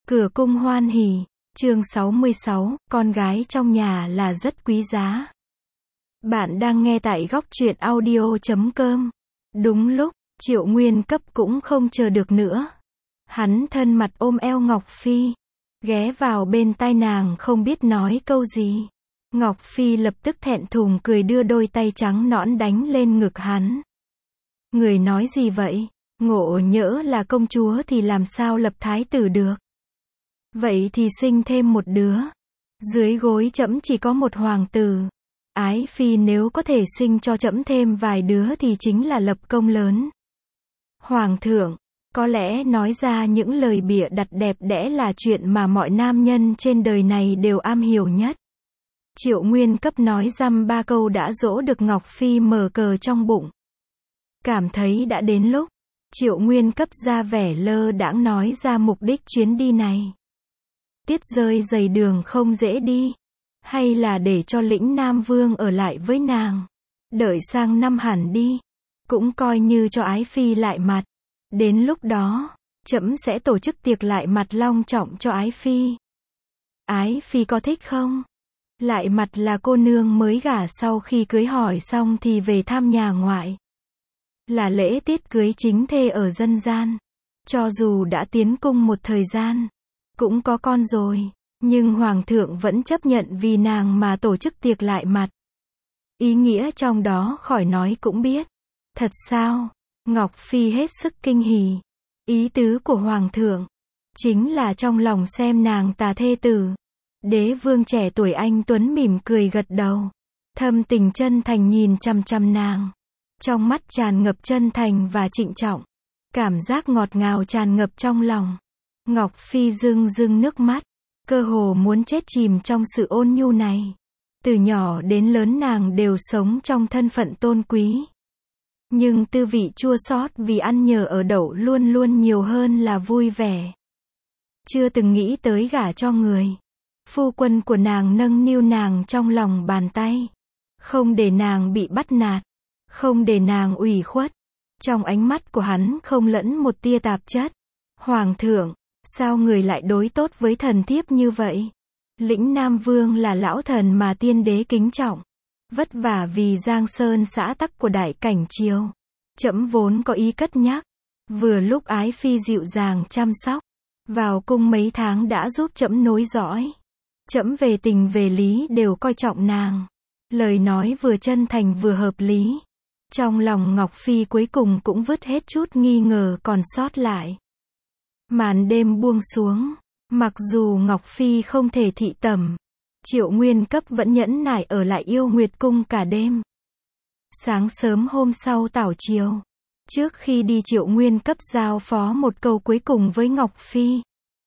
Cửa cung hoan hỉ, chương 66, con gái trong nhà là rất quý giá. Bạn đang nghe tại góc truyện audio.com. Đúng lúc, Triệu Nguyên Cấp cũng không chờ được nữa. Hắn thân mật ôm eo Ngọc Phi, ghé vào bên tai nàng không biết nói câu gì. Ngọc Phi lập tức thẹn thùng cười đưa đôi tay trắng nõn đánh lên ngực hắn. Người nói gì vậy? Ngộ nhỡ là công chúa thì làm sao lập thái tử được? Vậy thì sinh thêm một đứa. Dưới gối trẫm chỉ có một hoàng tử. Ái phi nếu có thể sinh cho trẫm thêm vài đứa thì chính là lập công lớn. Hoàng thượng, có lẽ nói ra những lời bịa đặt đẹp đẽ là chuyện mà mọi nam nhân trên đời này đều am hiểu nhất. Triệu Nguyên Cấp nói dăm ba câu đã dỗ được Ngọc Phi mở cờ trong bụng. Cảm thấy đã đến lúc, Triệu Nguyên Cấp ra vẻ lơ đãng nói ra mục đích chuyến đi này. Tiết rơi dày đường không dễ đi, hay là để cho lĩnh Nam Vương ở lại với nàng, đợi sang năm hẳn đi, cũng coi như cho ái phi lại mặt. Đến lúc đó, trẫm sẽ tổ chức tiệc lại mặt long trọng cho ái phi. Ái phi có thích không? Lại mặt là cô nương mới gả sau khi cưới hỏi xong thì về thăm nhà ngoại. Là lễ tiết cưới chính thê ở dân gian. Cho dù đã tiến cung một thời gian, cũng có con rồi, nhưng hoàng thượng vẫn chấp nhận vì nàng mà tổ chức tiệc lại mặt. Ý nghĩa trong đó khỏi nói cũng biết. Thật sao? Ngọc Phi hết sức kinh hỉ. Ý tứ của hoàng thượng chính là trong lòng xem nàng tà thê tử. Đế vương trẻ tuổi anh tuấn mỉm cười gật đầu, thâm tình chân thành nhìn chằm chằm nàng. Trong mắt tràn ngập chân thành và trịnh trọng, cảm giác ngọt ngào tràn ngập trong lòng. Ngọc Phi rưng rưng nước mắt, cơ hồ muốn chết chìm trong sự ôn nhu này. Từ nhỏ đến lớn nàng đều sống trong thân phận tôn quý. Nhưng tư vị chua xót vì ăn nhờ ở đậu luôn luôn nhiều hơn là vui vẻ. Chưa từng nghĩ tới gả cho người. Phu quân của nàng nâng niu nàng trong lòng bàn tay. Không để nàng bị bắt nạt. Không để nàng ủy khuất. Trong ánh mắt của hắn không lẫn một tia tạp chất. Hoàng thượng, sao người lại đối tốt với thần thiếp như vậy? Lĩnh Nam Vương là lão thần mà tiên đế kính trọng. Vất vả vì giang sơn xã tắc của đại cảnh triều. Trẫm vốn có ý cất nhắc. Vừa lúc ái phi dịu dàng chăm sóc. Vào cung mấy tháng đã giúp trẫm nối dõi. Trẫm về tình về lý đều coi trọng nàng. Lời nói vừa chân thành vừa hợp lý. Trong lòng Ngọc Phi cuối cùng cũng vứt hết chút nghi ngờ còn sót lại. Màn đêm buông xuống. Mặc dù Ngọc Phi không thể thị tẩm, Triệu Nguyên Cấp vẫn nhẫn nại ở lại Yêu Nguyệt Cung cả đêm. Sáng sớm hôm sau tảo chiều, trước khi đi Triệu Nguyên Cấp giao phó một câu cuối cùng với Ngọc Phi.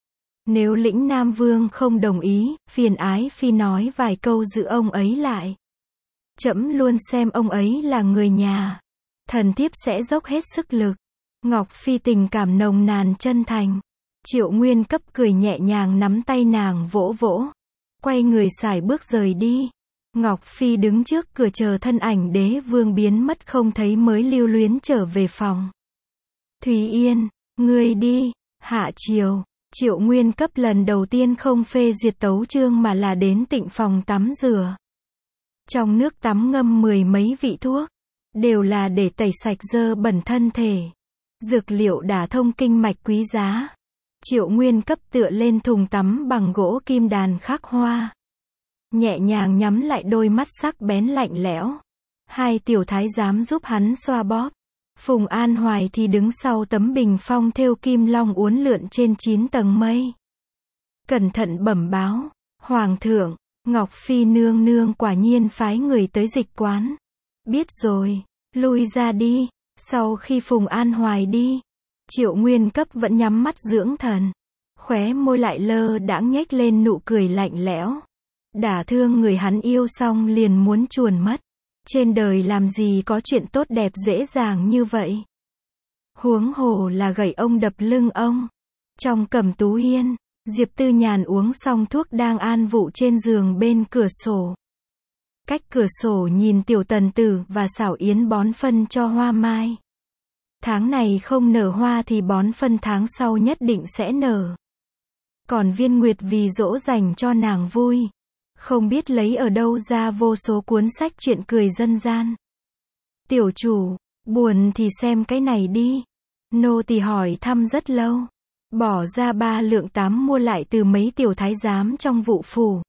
Nếu lĩnh Nam Vương không đồng ý, phiền ái phi nói vài câu giữ ông ấy lại. Trẫm luôn xem ông ấy là người nhà. Thần thiếp sẽ dốc hết sức lực. Ngọc Phi tình cảm nồng nàn chân thành. Triệu Nguyên Cấp cười nhẹ nhàng nắm tay nàng vỗ vỗ. Quay người sải bước rời đi. Ngọc Phi đứng trước cửa chờ thân ảnh đế vương biến mất không thấy mới lưu luyến trở về phòng. Thúy Yên, ngươi đi. Hạ chiều, Triệu Nguyên Cấp lần đầu tiên không phê duyệt tấu chương mà là đến tịnh phòng tắm rửa. Trong nước tắm ngâm mười mấy vị thuốc, đều là để tẩy sạch dơ bẩn thân thể. Dược liệu đả thông kinh mạch quý giá. Triệu Nguyên Cấp tựa lên thùng tắm bằng gỗ kim đàn khắc hoa. Nhẹ nhàng nhắm lại đôi mắt sắc bén lạnh lẽo. Hai tiểu thái giám giúp hắn xoa bóp. Phùng An Hoài thì đứng sau tấm bình phong thêu kim long uốn lượn trên 9 tầng mây. Cẩn thận bẩm báo, Hoàng thượng, Ngọc Phi nương nương quả nhiên phái người tới dịch quán. Biết rồi, lui ra đi. Sau khi Phùng An Hoài đi, Triệu Nguyên Cấp vẫn nhắm mắt dưỡng thần. Khóe môi lại lơ đãng nhếch lên nụ cười lạnh lẽo. Đả thương người hắn yêu xong liền muốn chuồn mất. Trên đời làm gì có chuyện tốt đẹp dễ dàng như vậy. Huống hồ là gậy ông đập lưng ông. Trong Cẩm Tú Hiên, Diệp Tư Nhàn uống xong thuốc đang an vụ trên giường bên cửa sổ. Cách cửa sổ nhìn Tiểu Tần Tử và Xảo Yến bón phân cho hoa mai. Tháng này không nở hoa thì bón phân tháng sau nhất định sẽ nở. Còn Viên Nguyệt vì dỗ dành cho nàng vui, không biết lấy ở đâu ra vô số cuốn sách chuyện cười dân gian. Tiểu chủ, buồn thì xem cái này đi. Nô tỳ hỏi thăm rất lâu. Bỏ ra 3 lượng 8 mua lại từ mấy tiểu thái giám trong vụ phủ.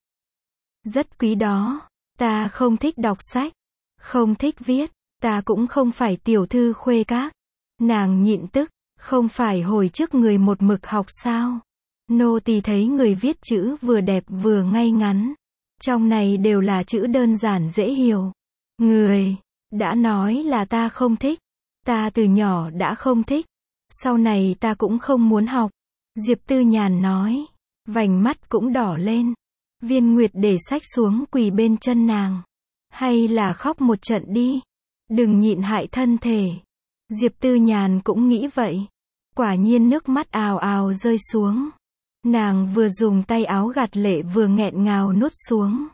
Rất quý đó. Ta không thích đọc sách, không thích viết, ta cũng không phải tiểu thư khuê các. Nàng nhịn tức, không phải hồi trước người một mực học sao? Nô tỳ thấy người viết chữ vừa đẹp vừa ngay ngắn. Trong này đều là chữ đơn giản dễ hiểu. Người đã nói là ta không thích. Ta từ nhỏ đã không thích. Sau này ta cũng không muốn học. Diệp Tư Nhàn nói. Vành mắt cũng đỏ lên. Viên Nguyệt để sách xuống quỳ bên chân nàng. Hay là khóc một trận đi. Đừng nhịn hại thân thể. Diệp Tư Nhàn cũng nghĩ vậy. Quả nhiên nước mắt ào ào rơi xuống. Nàng vừa dùng tay áo gạt lệ vừa nghẹn ngào nuốt xuống.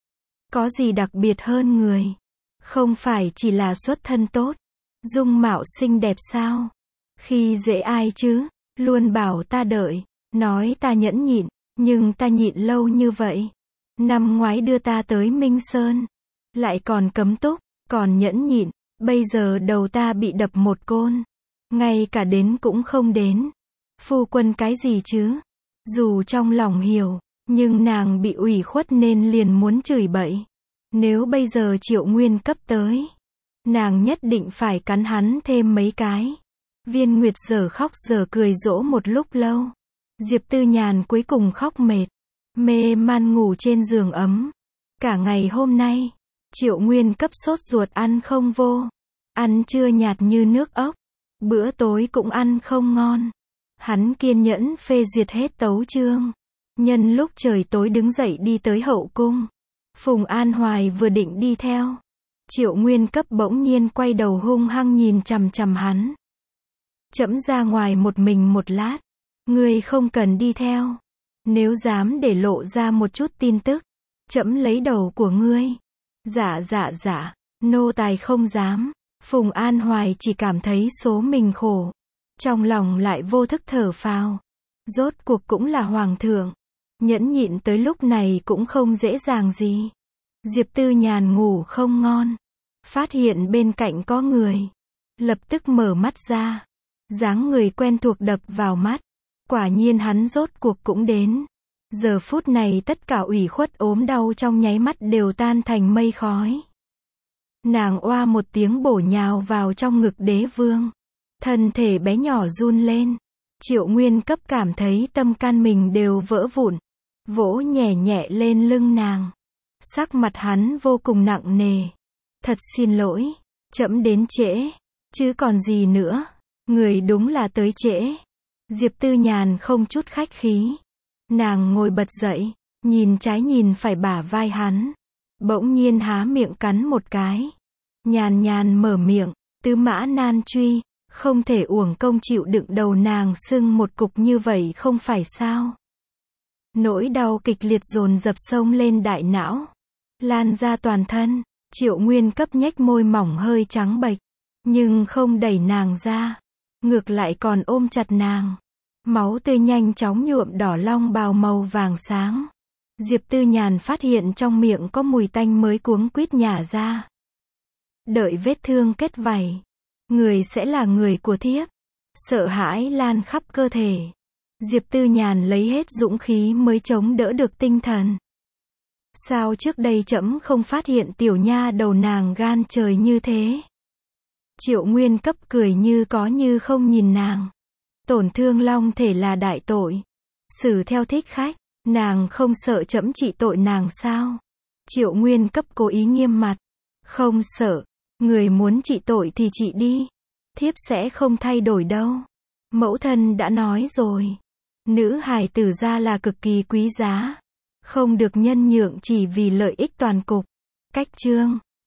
Có gì đặc biệt hơn người? Không phải chỉ là xuất thân tốt, dung mạo xinh đẹp sao? Khi dễ ai chứ? Luôn bảo ta đợi, nói ta nhẫn nhịn, nhưng ta nhịn lâu như vậy. Năm ngoái đưa ta tới Minh Sơn, lại còn cấm túc, còn nhẫn nhịn, bây giờ đầu ta bị đập một côn. Ngay cả đến cũng không đến. Phu quân cái gì chứ? Dù trong lòng hiểu, nhưng nàng bị ủy khuất nên liền muốn chửi bậy. Nếu bây giờ Triệu Nguyên cấp tới, nàng nhất định phải cắn hắn thêm mấy cái. Viên Nguyệt giờ khóc giờ cười dỗ một lúc lâu. Diệp Tư Nhàn cuối cùng khóc mệt, mê man ngủ trên giường ấm. Cả ngày hôm nay, Triệu Nguyên cấp sốt ruột ăn không vô. Ăn trưa nhạt như nước ốc. Bữa tối cũng ăn không ngon. Hắn kiên nhẫn phê duyệt hết tấu chương. Nhân lúc trời tối đứng dậy đi tới hậu cung. Phùng An Hoài vừa định đi theo. Triệu Nguyên cấp bỗng nhiên quay đầu hung hăng nhìn chằm chằm hắn. Trẫm ra ngoài một mình một lát. Ngươi không cần đi theo. Nếu dám để lộ ra một chút tin tức, trẫm lấy đầu của ngươi. Dạ, nô tài không dám. Phùng An Hoài chỉ cảm thấy số mình khổ. Trong lòng lại vô thức thở phào. Rốt cuộc cũng là hoàng thượng. Nhẫn nhịn tới lúc này cũng không dễ dàng gì. Diệp Tư Nhàn ngủ không ngon. Phát hiện bên cạnh có người. Lập tức mở mắt ra. Dáng người quen thuộc đập vào mắt. Quả nhiên hắn rốt cuộc cũng đến. Giờ phút này tất cả ủy khuất ốm đau trong nháy mắt đều tan thành mây khói. Nàng oa một tiếng bổ nhào vào trong ngực đế vương. Thân thể bé nhỏ run lên. Triệu Nguyên cấp cảm thấy tâm can mình đều vỡ vụn. Vỗ nhẹ nhẹ lên lưng nàng. Sắc mặt hắn vô cùng nặng nề. Thật xin lỗi, trẫm đến trễ. Chứ còn gì nữa. Người đúng là tới trễ. Diệp Tư Nhàn không chút khách khí. Nàng ngồi bật dậy, nhìn trái nhìn phải bả vai hắn. Bỗng nhiên há miệng cắn một cái. Nhàn nhàn mở miệng, tứ mã nan truy. Không thể uổng công chịu đựng đầu nàng sưng một cục như vậy không phải sao. Nỗi đau kịch liệt dồn dập xông lên đại não. Lan ra toàn thân. Triệu Nguyên cấp nhếch môi mỏng hơi trắng bệch. Nhưng không đẩy nàng ra. Ngược lại còn ôm chặt nàng. Máu tươi nhanh chóng nhuộm đỏ long bào màu vàng sáng. Diệp Tư Nhàn phát hiện trong miệng có mùi tanh mới cuống quýt nhả ra. Đợi vết thương kết vảy. Người sẽ là người của thiếp. Sợ hãi lan khắp cơ thể. Diệp Tư Nhàn lấy hết dũng khí mới chống đỡ được tinh thần. Sao trước đây trẫm không phát hiện tiểu nha đầu nàng gan trời như thế? Triệu Nguyên cấp cười như có như không nhìn nàng. Tổn thương long thể là đại tội. Xử theo thích khách. Nàng không sợ trẫm trị tội nàng sao? Triệu Nguyên cấp cố ý nghiêm mặt. Không sợ. Người muốn trị tội thì trị đi. Thiếp sẽ không thay đổi đâu. Mẫu thân đã nói rồi. Nữ hài tử ra là cực kỳ quý giá. Không được nhân nhượng chỉ vì lợi ích toàn cục. Cách chương